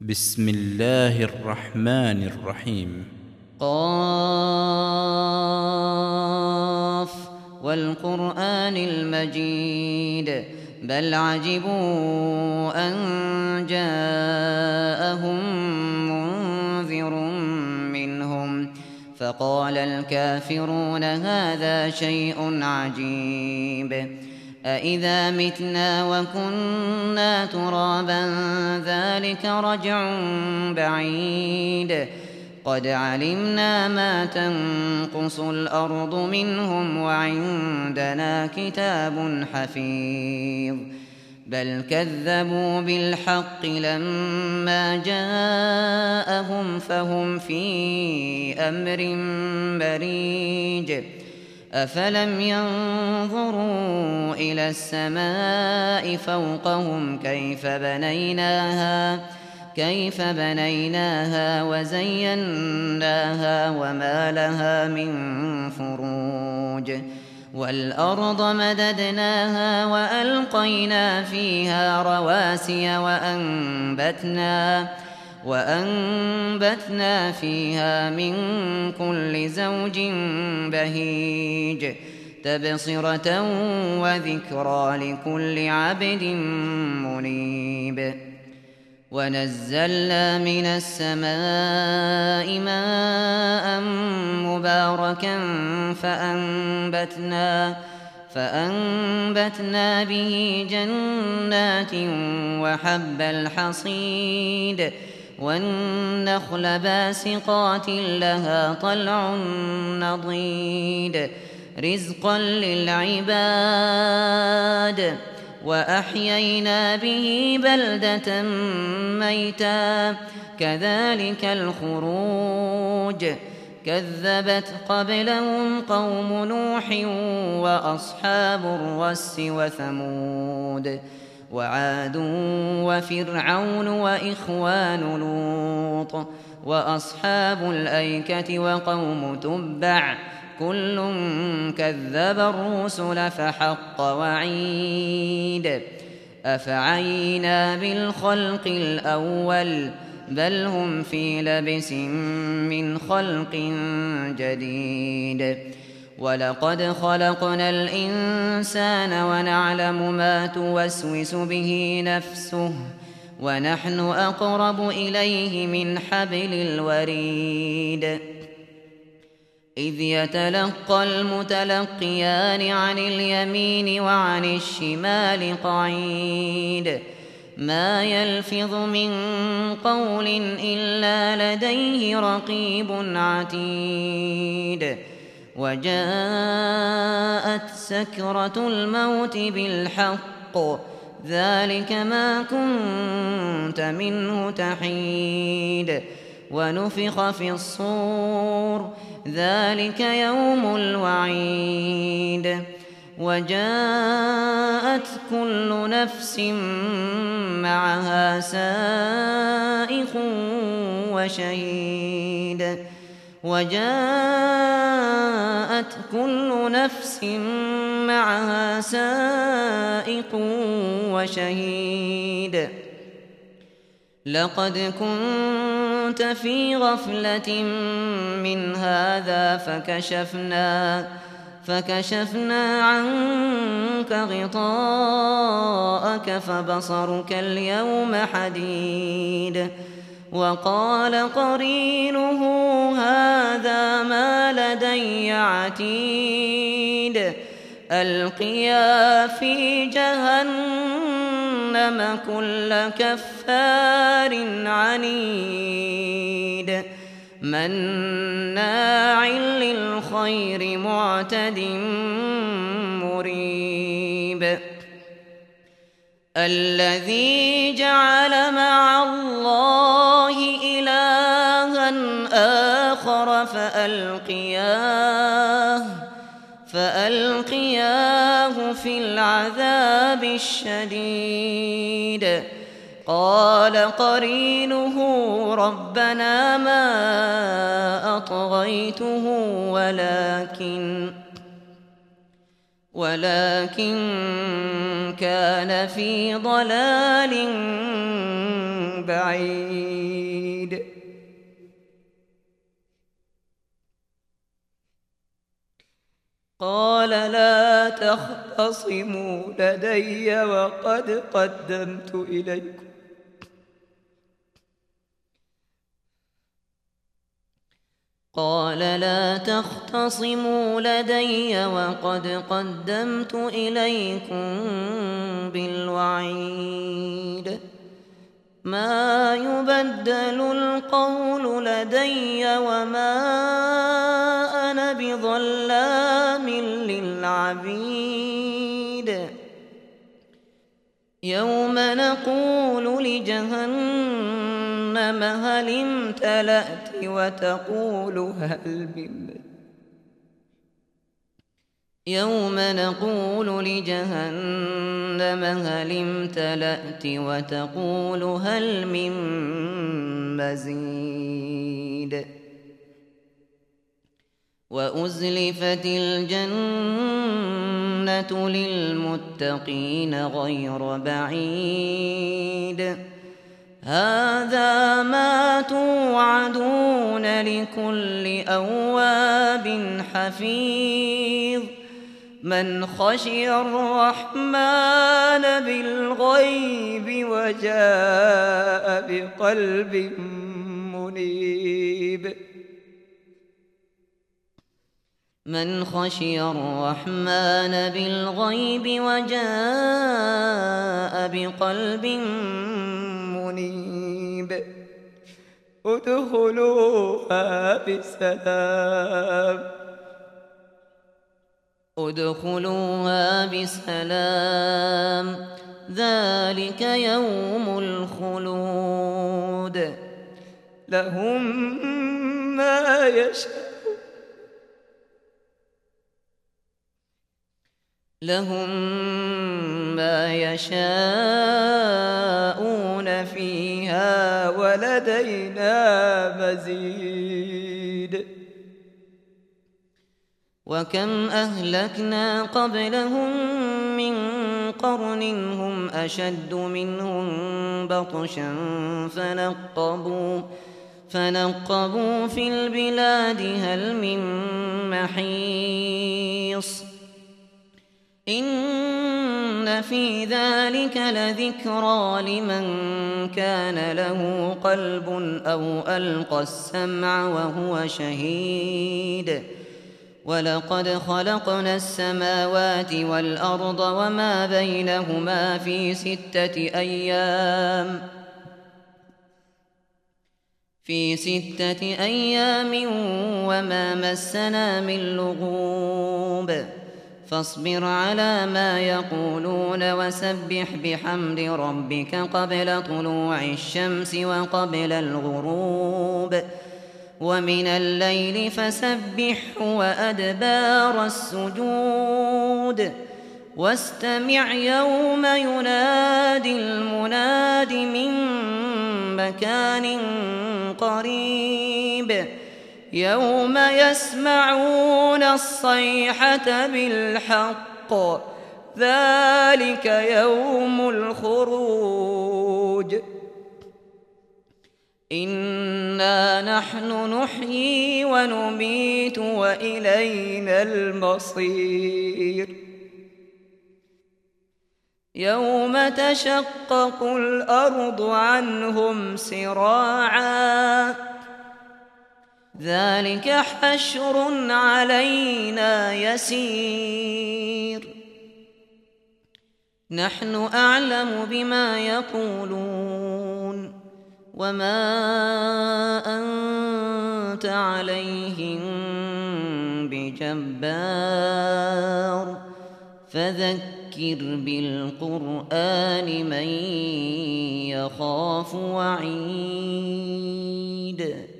بسم الله الرحمن الرحيم. قاف والقرآن المجيد بل عجبوا أن جاءهم منذر منهم فقال الكافرون هذا شيء عجيب أإذا متنا وكنا ترابا ذلك رجع بعيد قد علمنا ما تنقص الأرض منهم وعندنا كتاب حفيظ بل كذبوا بالحق لما جاءهم فهم في أمر مريج أفلم ينظروا إلى السماء فوقهم كيف بنيناها وزيناها وما لها من فروج والأرض مددناها وألقينا فيها رواسي وأنبتنا فيها من كل زوج بهيج تبصرة وذكرى لكل عبد منيب ونزلنا من السماء ماء مباركا فأنبتنا به جنات وحب الحصيد والنخل باسقات لها طلع نضيد رزقا للعباد وأحيينا به بلدة ميتا كذلك الخروج كذبت قبلهم قوم نوح وأصحاب الرس وثمود وعاد وفرعون وإخوان لوط وأصحاب الأيكة وقوم تبع كل كذب الرسل فحق وعيد أفعينا بالخلق الأول بل هم في لبس من خلق جديد ولقد خلقنا الإنسان ونعلم ما توسوس به نفسه ونحن أقرب إليه من حبل الوريد إذ يتلقى المتلقيان عن اليمين وعن الشمال قعيد ما يلفظ من قول إلا لديه رقيب عتيد وجاءت سكرة الموت بالحق ذلك ما كنت منه تحيد ونفخ في الصور ذلك يوم الوعيد وجاءت كل نفس معها سائق وشهيد لقد كنت في غفلة من هذا فكشفنا عنك غطاءك فبصرك اليوم حديد وقال قرينه هذا ما لدي عتيد ألقيا في جهنم كل كفار عنيد مناع للخير معتد مريب الذي جعل مع الله إلها آخر فألقياه في العذاب الشديد قال قرينه ربنا ما أطغيته ولكن كان في ضلال بعيد قال لا تختصموا لدي وقد قدمت إليكم قال لا تختصموا لدي وقد قدمت إليكم بالوعيد ما يبدل القول لدي وما أنا بظلام للعبيد يوم نقول لجهنم هل امتلأت وتقول يوم نقول لجهنم هل امتلأت وتقول هل من مزيد وأزلفت الجنة للمتقين غير بعيد هذا ما توعدون لكل أواب حفيظ من خشي الرحمن بالغيب وجاء بقلب منيب من خشي الرحمن بالغيب وجاء بقلب منيب ادخلوها بسلام ذلك يوم الخلود لهم ما يشاءون فيها ولدينا مزيد وكم أهلكنا قبلهم من قرن هم أشد منهم بطشا فنقبوا في البلاد هل من محيص إن في ذلك لذكرى لمن كان له قلب أو ألقى السمع وهو شهيد ولقد خلقنا السماوات والأرض وما بينهما في 6 أيام وما مسنا من لغوب فاصبر على ما يقولون وسبح بحمد ربك قبل طلوع الشمس وقبل الغروب ومن الليل فسبحه وأدبار السجود واستمع يوم ينادي المناد من مكان قريب يوم يسمعون الصيحة بالحق ذلك يوم الخروج إنا نحن نحيي ونميت وإلينا المصير يوم تشقق الأرض عنهم سراعا ذلك حشر علينا يسير نحن أعلم بما يقولون وما أنت عليهم بجبار فذكر بالقرآن من يخاف وعيد